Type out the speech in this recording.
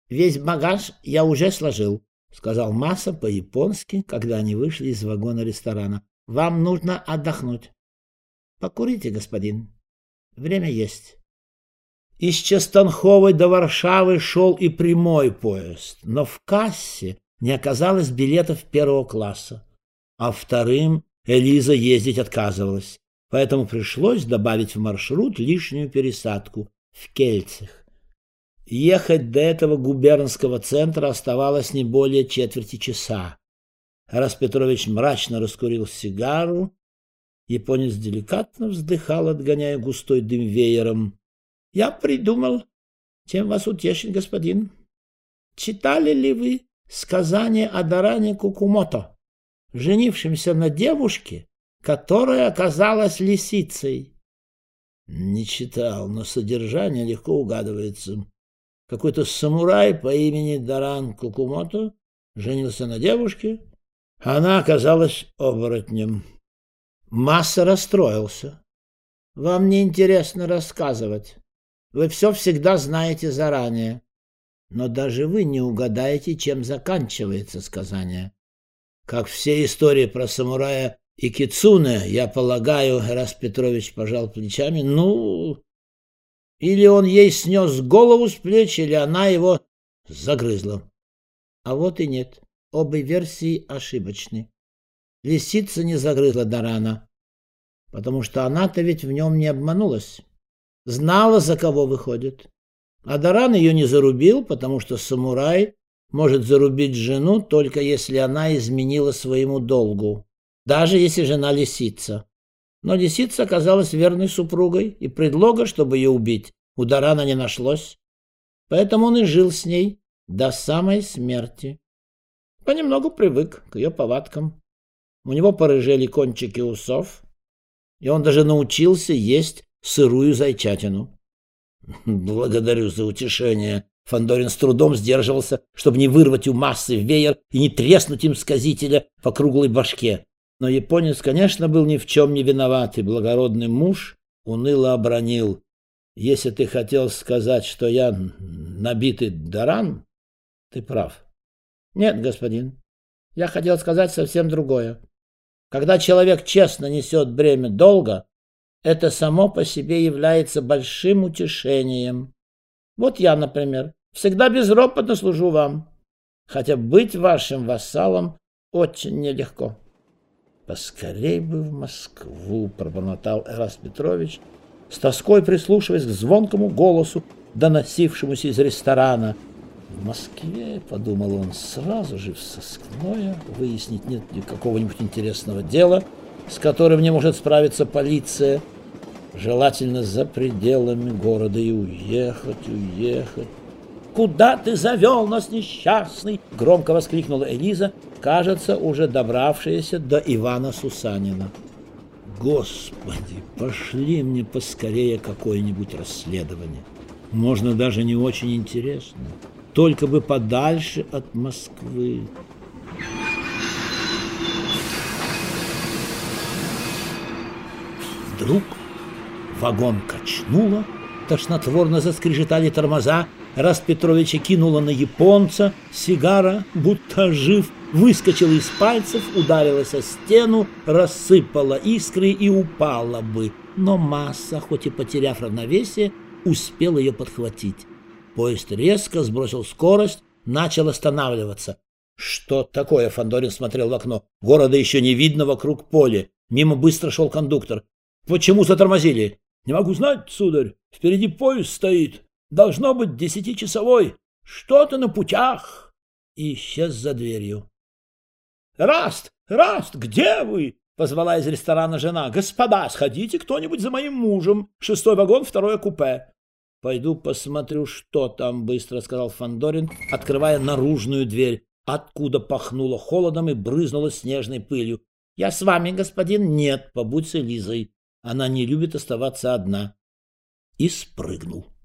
Весь багаж я уже сложил, сказал Масса по-японски, когда они вышли из вагона ресторана. Вам нужно отдохнуть. Покурите, господин. Время есть. Из Частанховой до Варшавы шел и прямой поезд, но в кассе не оказалось билетов первого класса, а вторым Элиза ездить отказывалась, поэтому пришлось добавить в маршрут лишнюю пересадку в Кельцах. Ехать до этого губернского центра оставалось не более четверти часа. Тарас Петрович мрачно раскурил сигару. Японец деликатно вздыхал, отгоняя густой дым веером. — Я придумал, чем вас утешить, господин. Читали ли вы сказание о Даране Кукумото, женившемся на девушке, которая оказалась лисицей? — Не читал, но содержание легко угадывается. Какой-то самурай по имени Даран Кукумото женился на девушке, а она оказалась оборотнем. Масса расстроился. — Вам не интересно рассказывать. Вы все всегда знаете заранее. Но даже вы не угадаете, чем заканчивается сказание. Как все истории про самурая и кицуне, я полагаю, Тарас Петрович пожал плечами, или он ей снес голову с плеч, или она его загрызла. А вот и нет. Обе версии ошибочны. Лисица не загрызла Дарана, потому что она-то ведь в нем не обманулась. Знала, за кого выходит. А Даран ее не зарубил, потому что самурай может зарубить жену, только если она изменила своему долгу, даже если жена лисица. Но лисица оказалась верной супругой, и предлога, чтобы ее убить, у Дарана не нашлось. Поэтому он и жил с ней до самой смерти. Понемногу привык к ее повадкам. У него порыжели кончики усов, и он даже научился есть сырую зайчатину. Благодарю за утешение. Фандорин с трудом сдерживался, чтобы не вырвать у Массы веер и не треснуть им сказителя по круглой башке. Но японец, конечно, был ни в чем не виноват, и благородный муж уныло обронил: если ты хотел сказать, что я набитый Даран, ты прав. Нет, господин, я хотел сказать совсем другое. Когда человек честно несет бремя долга, это само по себе является большим утешением. Вот я, например, всегда безропотно служу вам, хотя быть вашим вассалом очень нелегко. Поскорей бы в Москву, пробормотал Тарас Петрович, с тоской прислушиваясь к звонкому голосу, доносившемуся из ресторана. В Москве, подумал он, сразу же в сыскное, выяснить, нет ли какого-нибудь интересного дела, с которым не может справиться полиция, желательно за пределами города, и уехать. «Куда ты завел нас, несчастный?» — громко воскликнула Элиза, кажется, уже добравшаяся до Ивана Сусанина. «Господи, пошли мне поскорее какое-нибудь расследование. Можно даже не очень интересно, только бы подальше от Москвы». Вдруг вагон качнуло, тошнотворно заскрежетали тормоза, Тарас Петровича кинула на японца, сигара, будто ожив, выскочила из пальцев, ударилась о стену, рассыпала искры и упала бы. Но Масса, хоть и потеряв равновесие, успел ее подхватить. Поезд резко сбросил скорость, начал останавливаться. Что такое? Фандорин смотрел в окно. Города еще не видно, вокруг поле. Мимо быстро шел кондуктор. Почему затормозили? Не могу знать, сударь. Впереди поезд стоит. Должно быть 10-часовой. Что-то на путях. И исчез за дверью. Раст, где вы? Позвала из ресторана жена. Господа, сходите кто-нибудь за моим мужем. 6-й вагон, 2-е купе. Пойду посмотрю, что там, быстро сказал Фандорин, открывая наружную дверь, откуда пахнуло холодом и брызнуло снежной пылью. Я с вами, господин. Нет, побудь с Элизой. Она не любит оставаться одна. И спрыгнул.